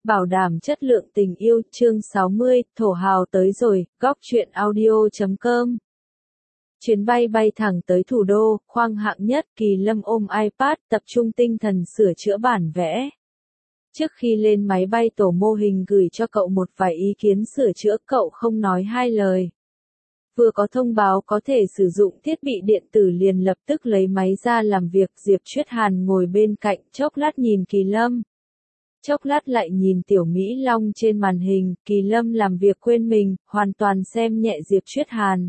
Bảo đảm chất lượng tình yêu, chương 60, thổ hào tới rồi, góc truyện audio.com. Chuyến bay bay thẳng tới thủ đô, khoang hạng nhất, Kỳ Lâm ôm iPad, tập trung tinh thần sửa chữa bản vẽ. Trước khi lên máy bay tổ mô hình gửi cho cậu một vài ý kiến sửa chữa, cậu không nói hai lời. Vừa có thông báo có thể sử dụng thiết bị điện tử liền lập tức lấy máy ra làm việc. Diệp Chuyết Hàn ngồi bên cạnh, chốc lát nhìn Kỳ Lâm. Chốc lát lại nhìn Tiểu Mỹ Long trên màn hình. Kỳ Lâm làm việc quên mình, hoàn toàn xem nhẹ Diệp Chuyết Hàn.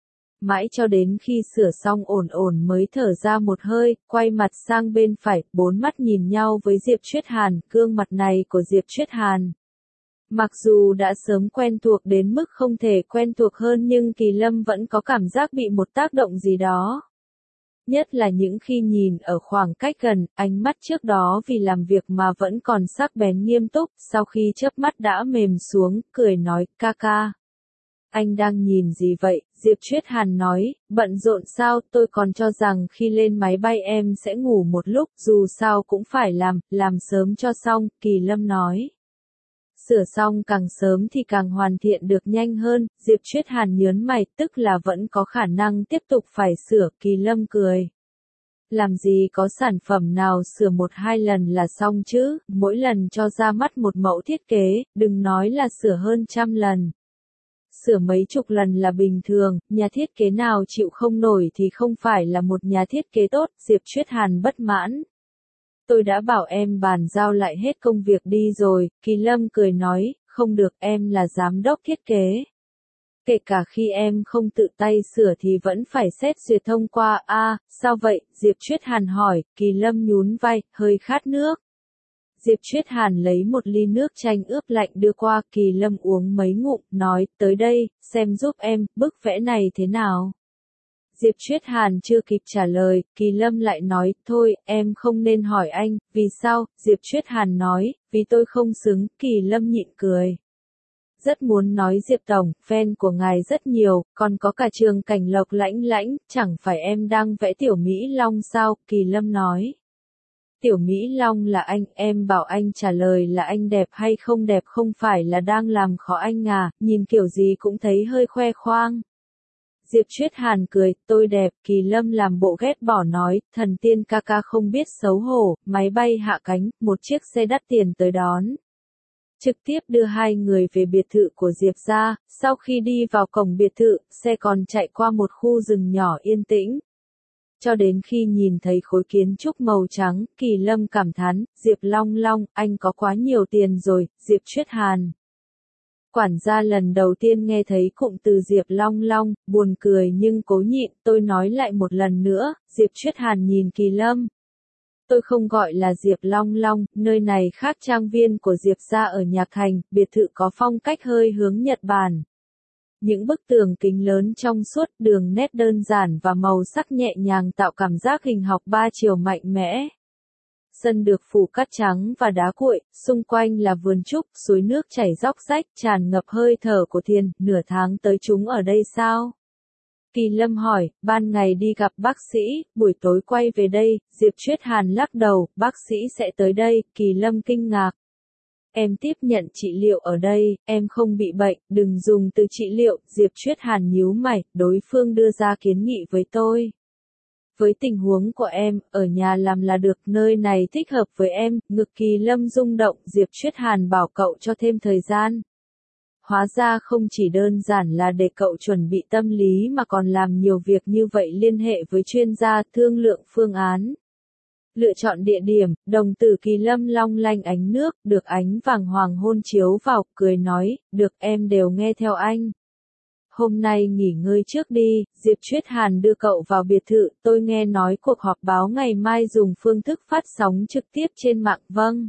Mãi cho đến khi sửa xong ổn ổn mới thở ra một hơi, quay mặt sang bên phải, bốn mắt nhìn nhau với Diệp Chuyết Hàn. Gương mặt này của Diệp Chuyết Hàn, mặc dù đã sớm quen thuộc đến mức không thể quen thuộc hơn, nhưng Kỳ Lâm vẫn có cảm giác bị một tác động gì đó. Nhất là những khi nhìn ở khoảng cách gần, ánh mắt trước đó vì làm việc mà vẫn còn sắc bén nghiêm túc, sau khi chớp mắt đã mềm xuống, cười nói, ca ca. Anh đang nhìn gì vậy? Diệp Chuyết Hàn nói, bận rộn sao? Tôi còn cho rằng khi lên máy bay em sẽ ngủ một lúc, dù sao cũng phải làm sớm cho xong, Kỳ Lâm nói. Sửa xong càng sớm thì càng hoàn thiện được nhanh hơn. Diệp Chuyết Hàn nhớn mày, tức là vẫn có khả năng tiếp tục phải sửa. Kỳ Lâm cười. Làm gì có sản phẩm nào sửa một hai lần là xong chứ, mỗi lần cho ra mắt một mẫu thiết kế, đừng nói là sửa hơn 100 lần. Sửa mấy chục lần là bình thường, nhà thiết kế nào chịu không nổi thì không phải là một nhà thiết kế tốt. Diệp Chuyết Hàn bất mãn. Tôi đã bảo em bàn giao lại hết công việc đi rồi, Kỳ Lâm cười nói, không được, em là giám đốc thiết kế. Kể cả khi em không tự tay sửa thì vẫn phải xét duyệt thông qua. Sao vậy? Diệp Chuyết Hàn hỏi. Kỳ Lâm nhún vai, hơi khát nước. Diệp Chuyết Hàn lấy một ly nước chanh ướp lạnh đưa qua. Kỳ Lâm uống mấy ngụm, nói, tới đây, xem giúp em, bức vẽ này thế nào? Diệp Chuyết Hàn chưa kịp trả lời, Kỳ Lâm lại nói, thôi, em không nên hỏi anh, vì sao? Diệp Chuyết Hàn nói, vì tôi không xứng. Kỳ Lâm nhịn cười. Rất muốn nói Diệp Tổng, fan của ngài rất nhiều, còn có cả Trường Cảnh Lộc lãnh, chẳng phải em đang vẽ Tiểu Mỹ Long sao? Kỳ Lâm nói. Tiểu Mỹ Long là anh, em bảo anh trả lời là anh đẹp hay không đẹp, không phải là đang làm khó anh à, nhìn kiểu gì cũng thấy hơi khoe khoang. Diệp Chuyết Hàn cười, tôi đẹp. Kỳ Lâm làm bộ ghét bỏ nói, thần tiên ca ca không biết xấu hổ. Máy bay hạ cánh, một chiếc xe đắt tiền tới đón. Trực tiếp đưa hai người về biệt thự của Diệp gia. Sau khi đi vào cổng biệt thự, xe còn chạy qua một khu rừng nhỏ yên tĩnh. Cho đến khi nhìn thấy khối kiến trúc màu trắng, Kỳ Lâm cảm thán, Diệp Long Long, anh có quá nhiều tiền rồi. Diệp Chuyết Hàn. Quản gia lần đầu tiên nghe thấy cụm từ Diệp Long Long, buồn cười nhưng cố nhịn. Tôi nói lại một lần nữa. Diệp Chuyết Hàn nhìn Kỳ Lâm. Tôi không gọi là Diệp Long Long, nơi này khác trang viên của Diệp gia ở Nhạc Thành, biệt thự có phong cách hơi hướng Nhật Bản. Những bức tường kính lớn trong suốt, đường nét đơn giản và màu sắc nhẹ nhàng tạo cảm giác hình học ba chiều mạnh mẽ. Sân được phủ cát trắng và đá cuội, xung quanh là vườn trúc, suối nước chảy róc rách, tràn ngập hơi thở của thiên. Nửa tháng tới chúng ở đây sao? Kỳ Lâm hỏi, ban ngày đi gặp bác sĩ, buổi tối quay về đây. Diệp Chuyết Hàn lắc đầu, bác sĩ sẽ tới đây. Kỳ Lâm kinh ngạc. Em tiếp nhận trị liệu ở đây, em không bị bệnh, đừng dùng từ trị liệu. Diệp Chuyết Hàn nhíu mày, đối phương đưa ra kiến nghị với tôi. Với tình huống của em, ở nhà làm là được, nơi này thích hợp với em. Ngực Kỳ Lâm rung động, Diệp Chuyết Hàn bảo cậu cho thêm thời gian. Hóa ra không chỉ đơn giản là để cậu chuẩn bị tâm lý mà còn làm nhiều việc như vậy, liên hệ với chuyên gia, thương lượng phương án. Lựa chọn địa điểm, đồng tử Kỳ Lâm long lanh ánh nước, được ánh vàng hoàng hôn chiếu vào, cười nói, được, em đều nghe theo anh. Hôm nay nghỉ ngơi trước đi. Diệp Chuyết Hàn đưa cậu vào biệt thự, tôi nghe nói cuộc họp báo ngày mai dùng phương thức phát sóng trực tiếp trên mạng. Vâng.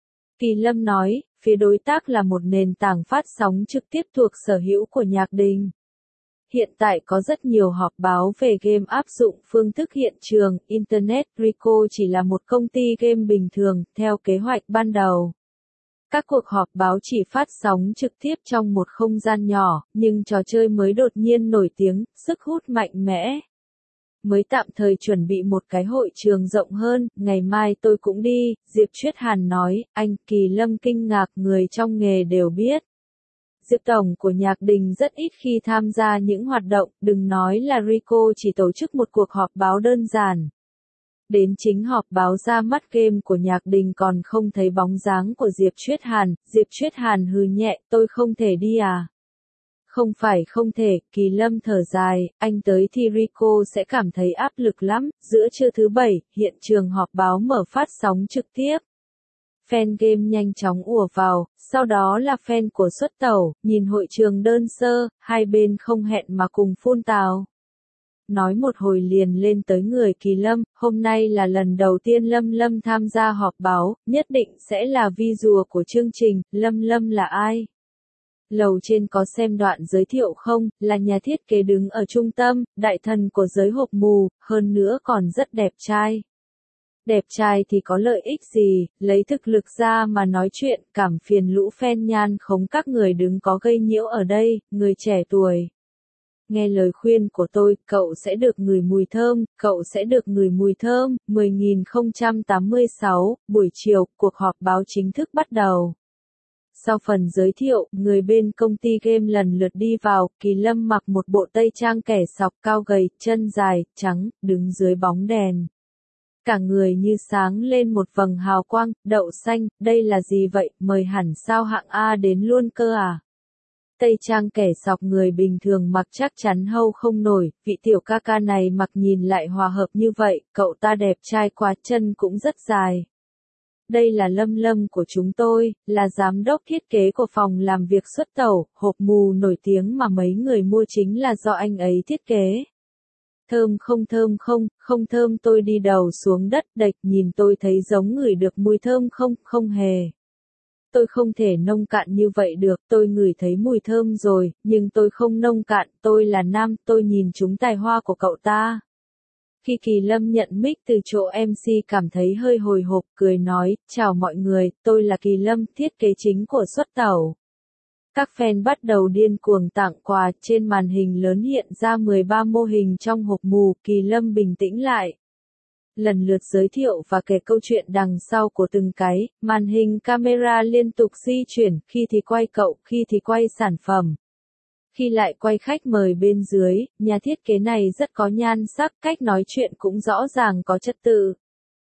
Kỳ Lâm nói, phía đối tác là một nền tảng phát sóng trực tiếp thuộc sở hữu của Nhạc Đình. Hiện tại có rất nhiều họp báo về game áp dụng phương thức hiện trường, Internet. Rico chỉ là một công ty game bình thường, theo kế hoạch ban đầu. Các cuộc họp báo chỉ phát sóng trực tiếp trong một không gian nhỏ, nhưng trò chơi mới đột nhiên nổi tiếng, sức hút mạnh mẽ. mới tạm thời chuẩn bị một cái hội trường rộng hơn, ngày mai tôi cũng đi, Diệp Chuyết Hàn nói, anh, Kỳ Lâm kinh ngạc, người trong nghề đều biết. Diệp Tổng của Nhạc Đình rất ít khi tham gia những hoạt động, đừng nói là Rico chỉ tổ chức một cuộc họp báo đơn giản. Đến chính họp báo ra mắt game của Nhạc Đình còn không thấy bóng dáng của Diệp Chuyết Hàn, Diệp Chuyết Hàn hừ nhẹ, tôi không thể đi à? Không phải không thể, Kỳ Lâm thở dài, anh tới thì Rico sẽ cảm thấy áp lực lắm, giữa trưa thứ Bảy, hiện trường họp báo mở phát sóng trực tiếp. Fan game nhanh chóng ùa vào, sau đó là fan của Xuất Tẩu, nhìn hội trường đơn sơ, hai bên không hẹn mà cùng phun tào. Nói một hồi liền lên tới người Kỳ Lâm, hôm nay là lần đầu tiên Lâm Lâm tham gia họp báo, nhất định sẽ là visual của chương trình, Lâm Lâm là ai? Lầu trên có xem đoạn giới thiệu không, là nhà thiết kế đứng ở trung tâm, đại thần của giới hộp mù, hơn nữa còn rất đẹp trai. Đẹp trai thì có lợi ích gì, lấy thực lực ra mà nói chuyện, cảm phiền lũ fan nhan khống các người đứng có gây nhiễu ở đây, người trẻ tuổi. Nghe lời khuyên của tôi, cậu sẽ được ngửi mùi thơm, cậu sẽ được ngửi mùi thơm, 10.086, buổi chiều, cuộc họp báo chính thức bắt đầu. Sau phần giới thiệu, người bên công ty game lần lượt đi vào, Kỳ Lâm mặc một bộ tây trang kẻ sọc cao gầy, chân dài, trắng, đứng dưới bóng đèn. Cả người như sáng lên một vầng hào quang, đậu xanh, đây là gì vậy, mời hẳn sao hạng A đến luôn cơ à? Tây trang kẻ sọc người bình thường mặc chắc chắn hâu không nổi, vị tiểu ca ca này mặc nhìn lại hòa hợp như vậy, cậu ta đẹp trai quá, chân cũng rất dài. Đây là Lâm Lâm của chúng tôi, là giám đốc thiết kế của phòng làm việc Xuất Tẩu, hộp mù nổi tiếng mà mấy người mua chính là do anh ấy thiết kế. Thơm không thơm, tôi đi đầu xuống đất đạch nhìn tôi thấy giống ngửi được mùi thơm không, không hề. Tôi không thể nông cạn như vậy được, tôi ngửi thấy mùi thơm rồi, nhưng tôi không nông cạn, tôi là nam, tôi nhìn chúng tài hoa của cậu ta. Khi Kỳ Lâm nhận mic từ chỗ MC cảm thấy hơi hồi hộp, cười nói, chào mọi người, tôi là Kỳ Lâm, thiết kế chính của Xuất Tẩu. Các fan bắt đầu điên cuồng tặng quà, trên màn hình lớn hiện ra 13 mô hình trong hộp mù, Kỳ Lâm bình tĩnh lại. Lần lượt giới thiệu và kể câu chuyện đằng sau của từng cái, màn hình camera liên tục di chuyển, khi thì quay cậu, khi thì quay sản phẩm. Khi lại quay khách mời bên dưới, nhà thiết kế này rất có nhan sắc, cách nói chuyện cũng rõ ràng có trật tự.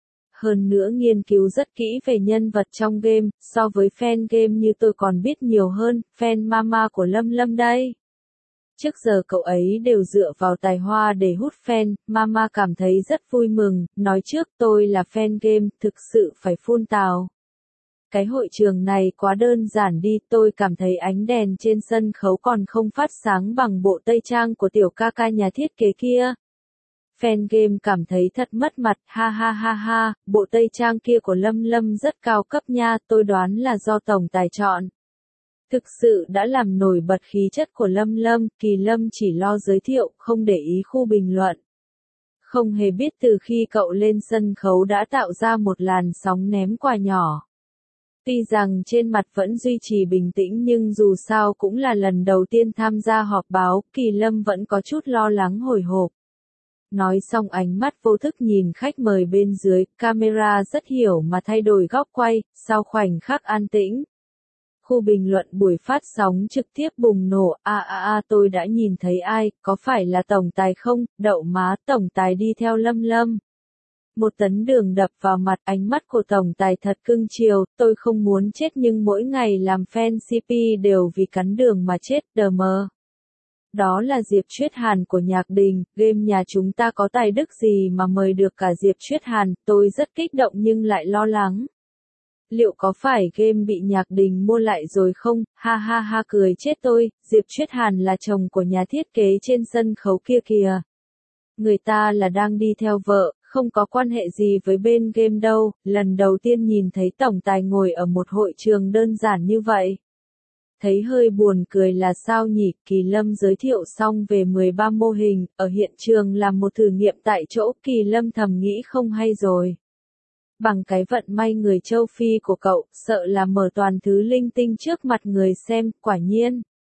Hơn nữa nghiên cứu rất kỹ về nhân vật trong game, so với fan game như tôi còn biết nhiều hơn, fan mama của Lâm Lâm đây. Trước giờ cậu ấy đều dựa vào tài hoa để hút fan, mama cảm thấy rất vui mừng, nói trước tôi là fan game, thực sự phải phun tào. Cái hội trường này quá đơn giản đi, tôi cảm thấy ánh đèn trên sân khấu còn không phát sáng bằng bộ tây trang của tiểu ca ca nhà thiết kế kia. Fan game cảm thấy thật mất mặt, ha ha ha ha, bộ tây trang kia của Lâm Lâm rất cao cấp nha, tôi đoán là do tổng tài chọn. Thực sự đã làm nổi bật khí chất của Lâm Lâm, Kỳ Lâm chỉ lo giới thiệu, không để ý khu bình luận. Không hề biết từ khi cậu lên sân khấu đã tạo ra một làn sóng ném quà nhỏ. Tuy rằng trên mặt vẫn duy trì bình tĩnh nhưng dù sao cũng là lần đầu tiên tham gia họp báo, Kỳ Lâm vẫn có chút lo lắng hồi hộp. Nói xong ánh mắt vô thức nhìn khách mời bên dưới, camera rất hiểu mà thay đổi góc quay, sau khoảnh khắc an tĩnh. Khu bình luận buổi phát sóng trực tiếp bùng nổ, tôi đã nhìn thấy ai, có phải là tổng tài không, đậu má, tổng tài đi theo Lâm Lâm. Một tấn đường đập vào mặt, ánh mắt của tổng tài thật cưng chiều, tôi không muốn chết nhưng mỗi ngày làm fan CP đều vì cắn đường mà chết, đờ mờ. Đó là Diệp Chuyết Hàn của Nhạc Đình, game nhà chúng ta có tài đức gì mà mời được cả Diệp Chuyết Hàn, tôi rất kích động nhưng lại lo lắng. Liệu có phải game bị Nhạc Đình mua lại rồi không, ha ha ha cười chết tôi, Diệp Chuyết Hàn là chồng của nhà thiết kế trên sân khấu kia kìa. Người ta là đang đi theo vợ, không có quan hệ gì với bên game đâu, lần đầu tiên nhìn thấy tổng tài ngồi ở một hội trường đơn giản như vậy. Thấy hơi buồn cười là sao nhỉ, Kỳ Lâm giới thiệu xong về 13 mô hình, ở hiện trường làm một thử nghiệm tại chỗ, Kỳ Lâm thầm nghĩ không hay rồi. Bằng cái vận may người châu Phi của cậu, sợ là mở toàn thứ linh tinh trước mặt người xem, quả nhiên.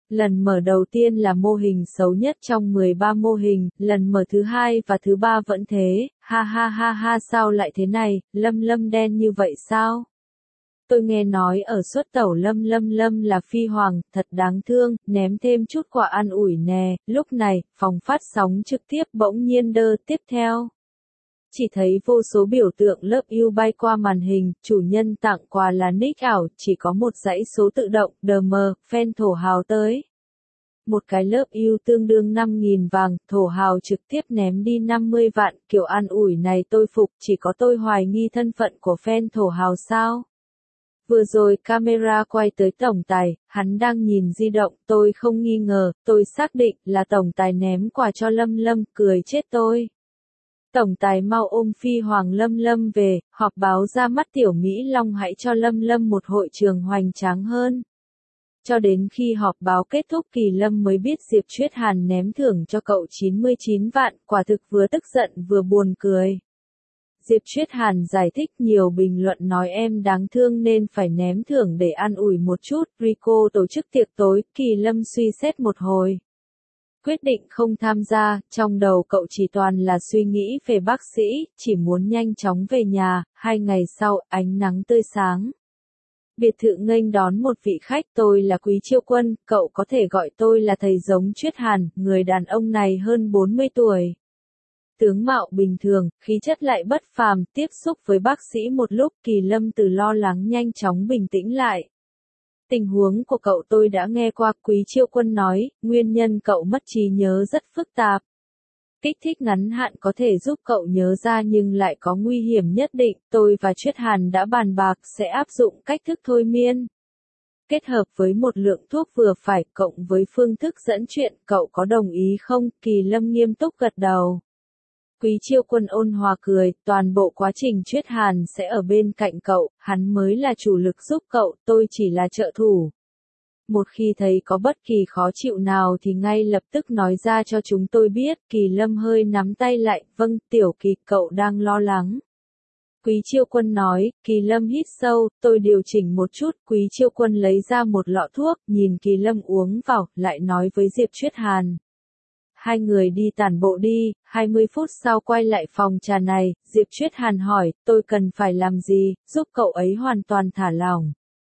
Lần mở đầu tiên là mô hình xấu nhất trong 13 mô hình, lần mở thứ hai và thứ ba vẫn thế, ha ha ha ha sao lại thế này, Lâm Lâm đen như vậy sao? Tôi nghe nói ở xuất tẩu Lâm Lâm Lâm là phi hoàng, thật đáng thương, ném thêm chút quà an ủi nè, lúc này, phòng phát sóng trực tiếp bỗng nhiên đơ tiếp theo. Chỉ thấy vô số biểu tượng Love You bay qua màn hình, chủ nhân tặng quà là nick ảo, chỉ có một dãy số tự động, DM, fan thổ hào tới. Một cái Love You tương đương 5.000 vàng, thổ hào trực tiếp ném đi 50 vạn, kiểu an ủi này tôi phục, chỉ có tôi hoài nghi thân phận của fan thổ hào sao? Vừa rồi camera quay tới tổng tài, hắn đang nhìn di động, tôi không nghi ngờ, tôi xác định là tổng tài ném quà cho Lâm Lâm, cười chết tôi. Tổng tài mau ôm phi hoàng Lâm Lâm về, họp báo ra mắt tiểu Mỹ Long hãy cho Lâm Lâm một hội trường hoành tráng hơn. Cho đến khi họp báo kết thúc Kỳ Lâm mới biết Diệp Chuyết Hàn ném thưởng cho cậu 99 vạn, quả thực vừa tức giận vừa buồn cười. Diệp Chuyết Hàn giải thích nhiều bình luận nói em đáng thương nên phải ném thưởng để an ủi một chút, Rico tổ chức tiệc tối, Kỳ Lâm suy xét một hồi. Quyết định không tham gia, trong đầu cậu chỉ toàn là suy nghĩ về bác sĩ, chỉ muốn nhanh chóng về nhà, 2 ngày sau, ánh nắng tươi sáng. Biệt thự nghênh đón một vị khách, tôi là Quý Chiêu Quân, cậu có thể gọi tôi là thầy giống Chuyết Hàn, người đàn ông này hơn 40 tuổi. Tướng mạo bình thường, khí chất lại bất phàm, tiếp xúc với bác sĩ một lúc Kỳ Lâm từ lo lắng nhanh chóng bình tĩnh lại. Tình huống của cậu tôi đã nghe qua, Quý Chiêu Quân nói, nguyên nhân cậu mất trí nhớ rất phức tạp. Kích thích ngắn hạn có thể giúp cậu nhớ ra nhưng lại có nguy hiểm nhất định, tôi và Chuyết Hàn đã bàn bạc sẽ áp dụng cách thức thôi miên. Kết hợp với một lượng thuốc vừa phải, cộng với phương thức dẫn chuyện, cậu có đồng ý không? Kỳ Lâm nghiêm túc gật đầu. Quý Chiêu Quân ôn hòa cười, toàn bộ quá trình Chuyết Hàn sẽ ở bên cạnh cậu, hắn mới là chủ lực giúp cậu, tôi chỉ là trợ thủ. Một khi thấy có bất kỳ khó chịu nào thì ngay lập tức nói ra cho chúng tôi biết, Kỳ Lâm hơi nắm tay lại, vâng, Tiểu Kỳ, cậu đang lo lắng. Quý Chiêu Quân nói, Kỳ Lâm hít sâu, tôi điều chỉnh một chút, Quý Chiêu Quân lấy ra một lọ thuốc, nhìn Kỳ Lâm uống vào, lại nói với Diệp Chuyết Hàn. Hai người đi tản bộ đi, 20 phút sau quay lại phòng trà này, Diệp Chuyết Hàn hỏi, tôi cần phải làm gì, giúp cậu ấy hoàn toàn thả lỏng.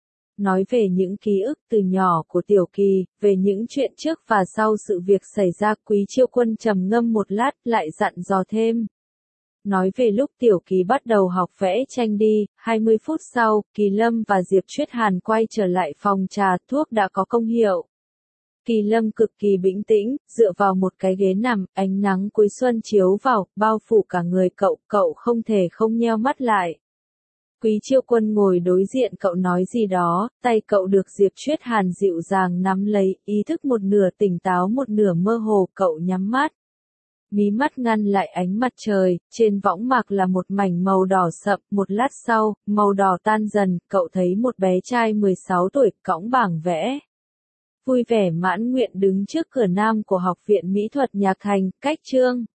Nói về những ký ức từ nhỏ của Tiểu Kỳ, về những chuyện trước và sau sự việc xảy ra, Quý Chiêu Quân trầm ngâm một lát, lại dặn dò thêm. Nói về lúc Tiểu Kỳ bắt đầu học vẽ tranh đi, 20 phút sau, Kỳ Lâm và Diệp Chuyết Hàn quay trở lại phòng trà, thuốc đã có công hiệu. Kỳ Lâm cực kỳ bình tĩnh, dựa vào một cái ghế nằm, ánh nắng cuối xuân chiếu vào, bao phủ cả người cậu không thể không nheo mắt lại. Quý Chiêu Quân ngồi đối diện cậu nói gì đó, tay cậu được Diệp Chuyết Hàn dịu dàng nắm lấy, ý thức một nửa tỉnh táo một nửa mơ hồ, cậu nhắm mắt. Mí mắt ngăn lại ánh mặt trời, trên võng mạc là một mảnh màu đỏ sậm, một lát sau, màu đỏ tan dần, cậu thấy một bé trai 16 tuổi, cõng bảng vẽ. Vui vẻ mãn nguyện đứng trước cửa nam của Học viện Mỹ thuật Nhạc Thành, cách chương.